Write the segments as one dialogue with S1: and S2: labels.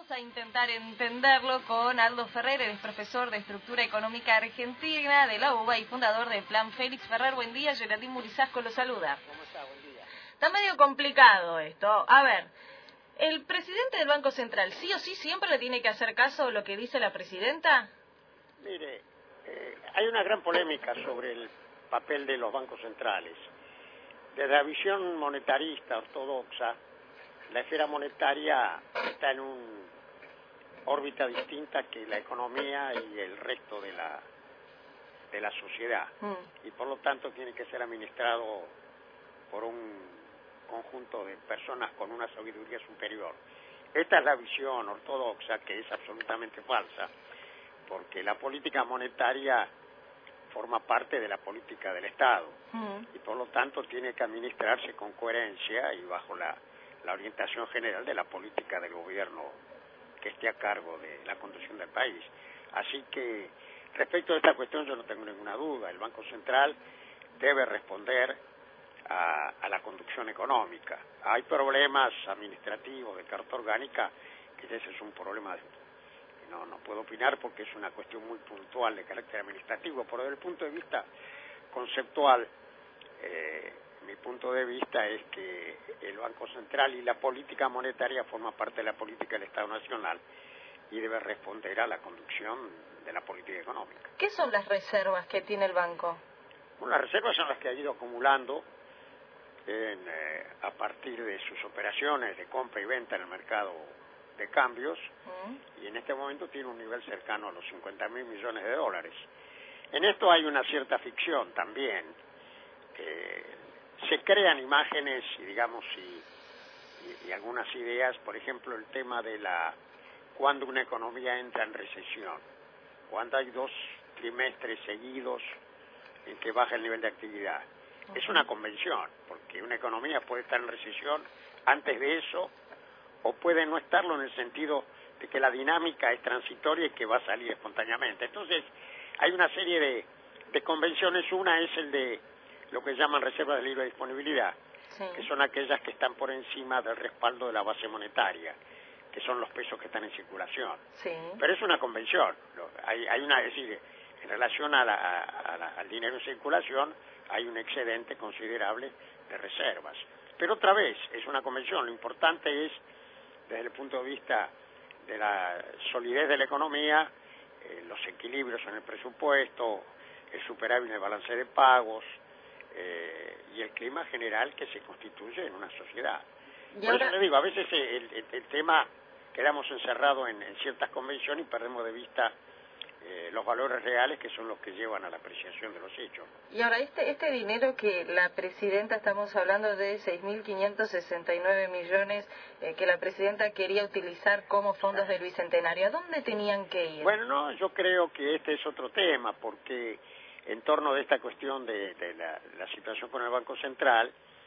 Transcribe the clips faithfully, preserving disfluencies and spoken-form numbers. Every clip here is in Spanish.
S1: Vamos a intentar entenderlo con Aldo Ferrer, el profesor de Estructura Económica Argentina de la U B A y fundador del Plan Félix Ferrer. Buen día, Geraldine Murizasco lo saluda.
S2: ¿Cómo está? Buen día.
S1: Está medio complicado esto. A ver, ¿el presidente del Banco Central sí o sí siempre le tiene que hacer caso a lo que dice la presidenta?
S2: Mire, eh, hay una gran polémica sobre el papel de los bancos centrales. Desde la visión monetarista ortodoxa, la esfera monetaria está en una órbita distinta que la economía y el resto de la de la sociedad, mm. y por lo tanto tiene que ser administrado por un conjunto de personas con una sabiduría superior. Esta es la visión ortodoxa, que es absolutamente falsa, porque la política monetaria forma parte de la política del Estado, mm. y por lo tanto tiene que administrarse con coherencia y bajo la la orientación general de la política del gobierno que esté a cargo de la conducción del país. Así que, respecto a esta cuestión, yo no tengo ninguna duda. El Banco Central debe responder a, a la conducción económica. Hay problemas administrativos de carta orgánica, que ese es un problema, de, no, no puedo opinar porque es una cuestión muy puntual de carácter administrativo, pero desde el punto de vista conceptual, eh, mi punto de vista es que el Banco Central y la política monetaria forman parte de la política del Estado Nacional y debe responder a la conducción de la política económica.
S1: ¿Qué son las reservas que tiene el banco?
S2: Bueno, las reservas son las que ha ido acumulando en, eh, a partir de sus operaciones de compra y venta en el mercado de cambios, ¿Mm? y en este momento tiene un nivel cercano a los cincuenta mil millones de dólares. En esto hay una cierta ficción también. Eh, Se crean imágenes y digamos y, y, y algunas ideas, por ejemplo el tema de la cuando una economía entra en recesión, cuando hay dos trimestres seguidos en que baja el nivel de actividad. Uh-huh. Es una convención, porque una economía puede estar en recesión antes de eso o puede no estarlo en el sentido de que la dinámica es transitoria y que va a salir espontáneamente. Entonces hay una serie de, de convenciones. Una es el de lo que llaman reservas de libre disponibilidad, sí. que son aquellas que están por encima del respaldo de la base monetaria, que son los pesos que están en circulación.
S1: Sí.
S2: Pero es una convención. Hay, hay una, es decir, en relación a la, a la, al dinero en circulación, hay un excedente considerable de reservas. Pero otra vez, es una convención. Lo importante es, desde el punto de vista de la solidez de la economía, eh, los equilibrios en el presupuesto, el superávit en el balance de pagos, Eh, y el clima general que se constituye en una sociedad. Por ahora... eso le digo, a veces el, el, el tema quedamos encerrados en, en ciertas convenciones y perdemos de vista eh, los valores reales, que son los que llevan a la apreciación de los hechos.
S1: Y ahora, este este dinero que la presidenta, estamos hablando de seis mil quinientos sesenta y nueve millones eh, que la presidenta quería utilizar como fondos del Bicentenario, ¿a dónde tenían que ir?
S2: Bueno, no, yo creo que este es otro tema, porque en torno de esta cuestión de, de la, la situación con el Banco Central,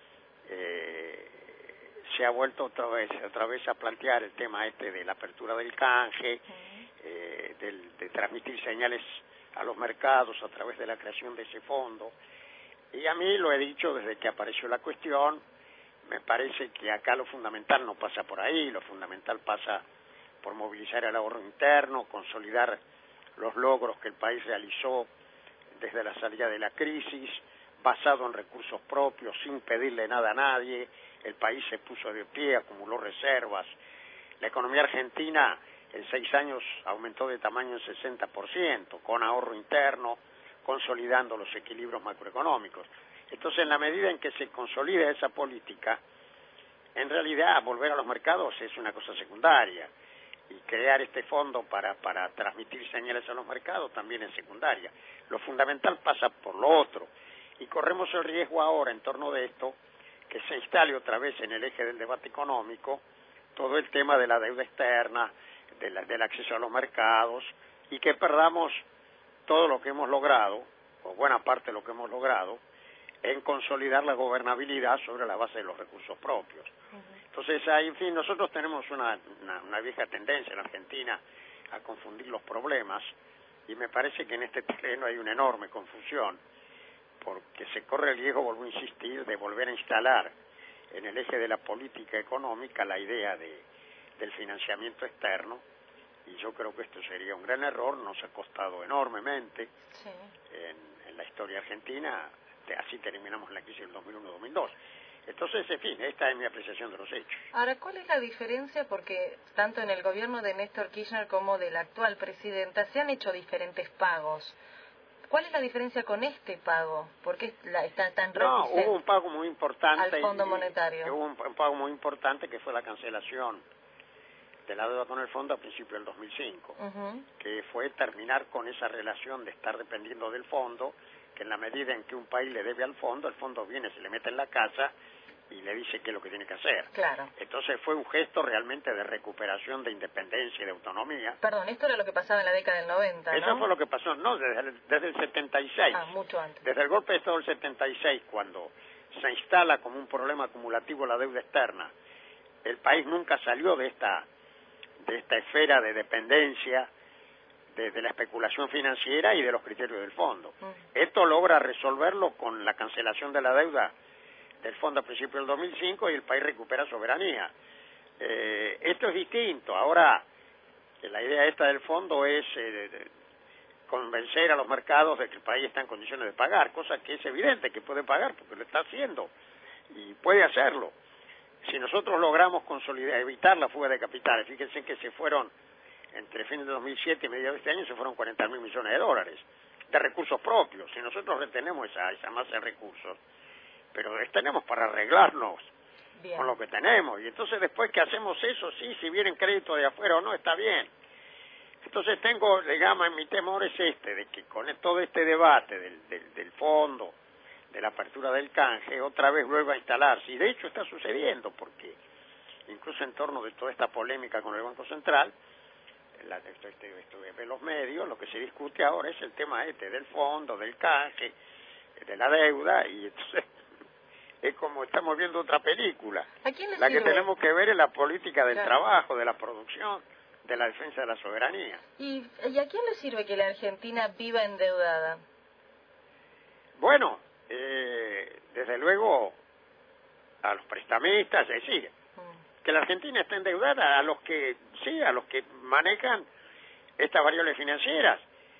S2: eh, se ha vuelto otra vez, otra vez a plantear el tema este de la apertura del canje, uh-huh. eh, del, de transmitir señales a los mercados a través de la creación de ese fondo. Y a mí, lo he dicho desde que apareció la cuestión, me parece que acá lo fundamental no pasa por ahí, lo fundamental pasa por movilizar el ahorro interno, consolidar los logros que el país realizó desde la salida de la crisis, basado en recursos propios, sin pedirle nada a nadie. El país se puso de pie, acumuló reservas. La economía argentina en seis años aumentó de tamaño en sesenta por ciento, con ahorro interno, consolidando los equilibrios macroeconómicos. Entonces, en la medida en que se consolida esa política, en realidad volver a los mercados es una cosa secundaria. Y crear este fondo para, para transmitir señales a los mercados también es secundaria. Lo fundamental pasa por lo otro. Y corremos el riesgo ahora, en torno de esto, que se instale otra vez en el eje del debate económico todo el tema de la deuda externa, de la, del acceso a los mercados, y que perdamos todo lo que hemos logrado, o buena parte de lo que hemos logrado, en consolidar la gobernabilidad sobre la base de los recursos propios. Entonces, ahí, en fin, nosotros tenemos una, una, una vieja tendencia en Argentina a confundir los problemas, y me parece que en este terreno hay una enorme confusión, porque se corre el riesgo, vuelvo a insistir, de volver a instalar en el eje de la política económica la idea de del financiamiento externo, y yo creo que esto sería un gran error, nos ha costado enormemente
S1: sí.
S2: en, en la historia argentina, así terminamos la crisis del dos mil uno dos mil dos. Entonces, en fin, esta es mi apreciación de los hechos.
S1: Ahora, ¿cuál es la diferencia? Porque tanto en el gobierno de Néstor Kirchner como de la actual presidenta se han hecho diferentes pagos. ¿Cuál es la diferencia con este pago? ¿Por qué la, está tan reticente?
S2: No, hubo un pago muy importante.
S1: Al Fondo
S2: y,
S1: Monetario.
S2: Y hubo un, un pago muy importante que fue la cancelación de la deuda con el fondo a principios del dos mil cinco, uh-huh. que fue terminar con esa relación de estar dependiendo del fondo, que en la medida en que un país le debe al fondo, el fondo viene, se le mete en la casa y le dice qué es lo que tiene que hacer.
S1: Claro.
S2: Entonces fue un gesto realmente de recuperación de independencia y de autonomía.
S1: Perdón, esto era lo que pasaba en la década del noventa, ¿no?
S2: Eso fue lo que pasó, no, desde el, desde el setenta y seis.
S1: Ah, mucho antes.
S2: Desde el golpe de Estado del setenta y seis, cuando se instala como un problema acumulativo la deuda externa, el país nunca salió de esta, de esta esfera de dependencia de, de la especulación financiera y de los criterios del fondo. Mm. Esto logra resolverlo con la cancelación de la deuda del fondo a principios del dos mil cinco y el país recupera soberanía. Eh, esto es distinto. Ahora, la idea esta del fondo es eh, de convencer a los mercados de que el país está en condiciones de pagar, cosa que es evidente que puede pagar porque lo está haciendo y puede hacerlo. Si nosotros logramos consolidar, evitar la fuga de capitales, fíjense que se fueron, entre fines de dos mil siete y mediados de este año, se fueron cuarenta mil millones de dólares de recursos propios. Si nosotros retenemos esa, esa masa de recursos, pero tenemos para arreglarnos bien con lo que tenemos, y entonces después que hacemos eso, sí, si vienen créditos de afuera o no, está bien. Entonces tengo, digamos, mi temor es este, de que con todo este debate del, del, del fondo, de la apertura del canje, otra vez vuelva a instalarse, y de hecho está sucediendo, porque incluso en torno de toda esta polémica con el Banco Central, la, esto, esto, esto de los medios, lo que se discute ahora es el tema este del fondo, del canje, de la deuda, y entonces es como estamos viendo otra película.
S1: ¿A quién le
S2: la
S1: sirve?
S2: Que tenemos que ver es la política del
S1: claro.
S2: trabajo, de la producción, de la defensa de la soberanía.
S1: ¿Y, ¿Y a quién le sirve que la Argentina viva endeudada?
S2: Bueno, eh, desde luego a los prestamistas, es decir, mm. que la Argentina está endeudada, a los que, sí, a los que manejan estas variables financieras,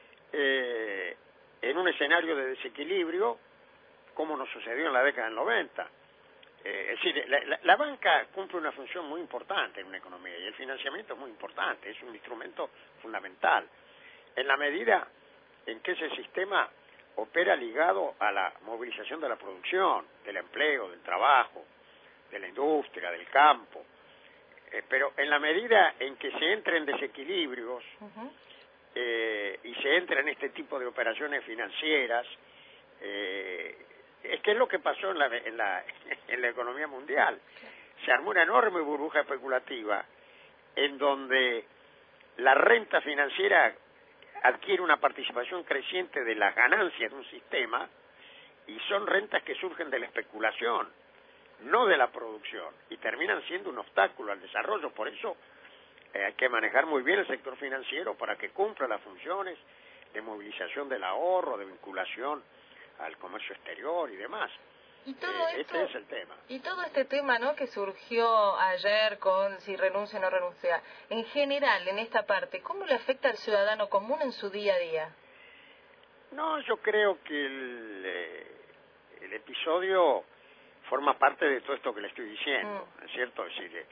S2: eh, en un escenario de desequilibrio, como nos sucedió en la década del noventa. Eh, es decir, la, la, la banca cumple una función muy importante en una economía, y el financiamiento es muy importante, es un instrumento fundamental, en la medida en que ese sistema opera ligado a la movilización de la producción, del empleo, del trabajo, de la industria, del campo. Eh, pero en la medida en que se entra en desequilibrios uh-huh. eh, y se entra en este tipo de operaciones financieras, eh, es que es lo que pasó en la, en la, en la economía mundial. Se armó una enorme burbuja especulativa en donde la renta financiera adquiere una participación creciente de las ganancias de un sistema, y son rentas que surgen de la especulación, no de la producción, y terminan siendo un obstáculo al desarrollo. Por eso eh, hay que manejar muy bien el sector financiero para que cumpla las funciones de movilización del ahorro, de vinculación al comercio exterior y demás.
S1: Y todo
S2: eh,
S1: esto,
S2: este es el tema.
S1: Y todo este tema, ¿no?, que surgió ayer con si renuncia o no renuncia, en general, en esta parte, ¿cómo le afecta al ciudadano común en su día a día?
S2: No, yo creo que el, eh, el episodio forma parte de todo esto que le estoy diciendo, mm. ¿no es cierto? Es decir,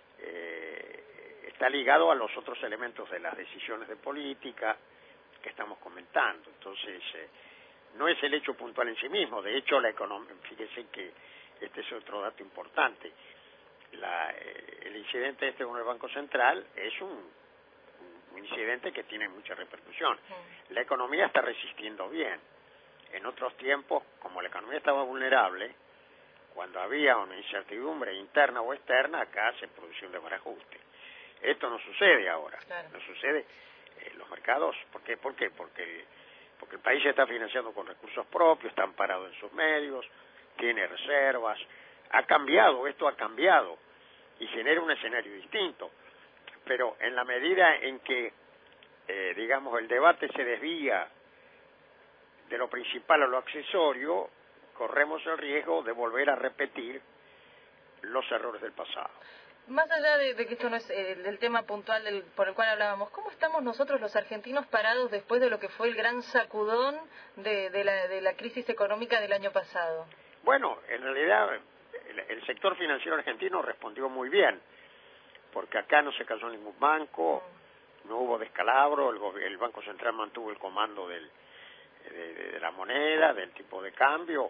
S2: eh, está ligado a los otros elementos de las decisiones de política que estamos comentando. Entonces, eh, no es el hecho puntual en sí mismo. De hecho, la economía, fíjese que este es otro dato importante. La, eh, el incidente este con el Banco Central es un, un incidente que tiene mucha repercusión. Sí. La economía está resistiendo bien. En otros tiempos, como la economía estaba vulnerable, cuando había una incertidumbre interna o externa, acá se producía un desbarajuste. Esto no sucede ahora. Claro. No sucede en los mercados. ¿Por qué? ¿Por qué? Porque el, porque el país se está financiando con recursos propios, está amparado en sus medios, tiene reservas, ha cambiado, esto ha cambiado y genera un escenario distinto. Pero en la medida en que, eh, digamos, el debate se desvía de lo principal a lo accesorio, corremos el riesgo de volver a repetir los errores del pasado.
S1: Más allá de, de que esto no es eh, el tema puntual del, por el cual hablábamos, ¿cómo estamos nosotros los argentinos parados después de lo que fue el gran sacudón de, de, la, de la crisis económica del año pasado?
S2: Bueno, en realidad el, el sector financiero argentino respondió muy bien, porque acá no se cayó ningún banco, mm. no hubo descalabro, el, el Banco Central mantuvo el comando del, de, de, de la moneda, del tipo de cambio.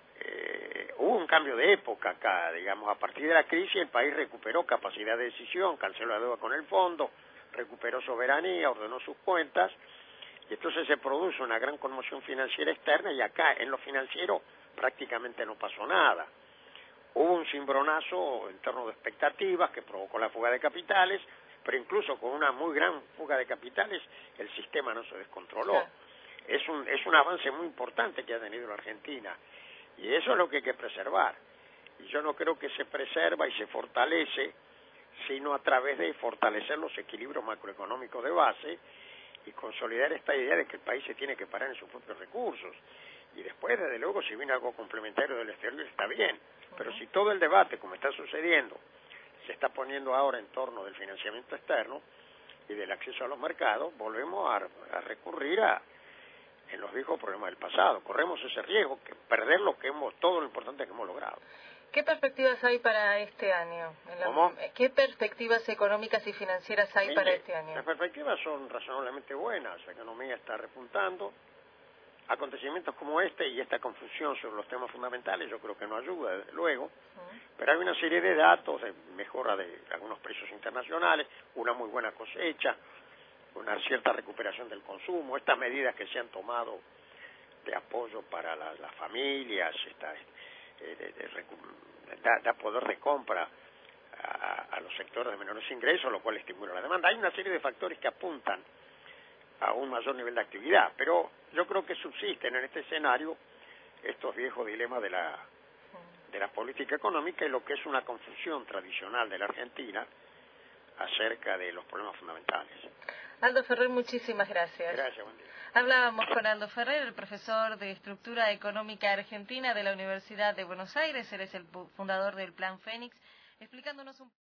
S2: Eh, hubo un cambio de época acá, digamos, a partir de la crisis el país recuperó capacidad de decisión, canceló la deuda con el fondo, recuperó soberanía, ordenó sus cuentas, y entonces se produjo una gran conmoción financiera externa, y acá en lo financiero prácticamente no pasó nada. Hubo un cimbronazo en torno de expectativas que provocó la fuga de capitales, pero incluso con una muy gran fuga de capitales el sistema no se descontroló.
S1: Claro.
S2: Es un, es un avance muy importante que ha tenido la Argentina. Y eso es lo que hay que preservar. Y yo no creo que se preserva y se fortalece, sino a través de fortalecer los equilibrios macroeconómicos de base y consolidar esta idea de que el país se tiene que parar en sus propios recursos. Y después, desde luego, si viene algo complementario del exterior, está bien. Pero si todo el debate, como está sucediendo, se está poniendo ahora en torno del financiamiento externo y del acceso a los mercados, volvemos a, a recurrir a en los viejos problemas del pasado. Corremos ese riesgo, que perder lo que hemos, todo lo importante que hemos logrado.
S1: ¿Qué perspectivas hay para este año? En la,
S2: ¿Cómo?
S1: ¿Qué perspectivas económicas y financieras hay
S2: Mire,
S1: para este año?
S2: Las perspectivas son razonablemente buenas, la economía está repuntando. Acontecimientos como este y esta confusión sobre los temas fundamentales yo creo que no ayuda, desde luego, uh-huh. pero hay una serie de datos de mejora de algunos precios internacionales, una muy buena cosecha, una cierta recuperación del consumo, estas medidas que se han tomado de apoyo para la, las familias, esta, eh, de, de, da, da poder de compra a, a los sectores de menores ingresos, lo cual estimula la demanda. Hay una serie de factores que apuntan a un mayor nivel de actividad, pero yo creo que subsisten en este escenario estos viejos dilemas de la, de la política económica y lo que es una confusión tradicional de la Argentina acerca de los problemas fundamentales.
S1: Aldo Ferrer, muchísimas gracias.
S2: Gracias, buen día.
S1: Hablábamos con Aldo Ferrer, el profesor de Estructura Económica Argentina de la Universidad de Buenos Aires. Él es el fundador del Plan Fénix, explicándonos un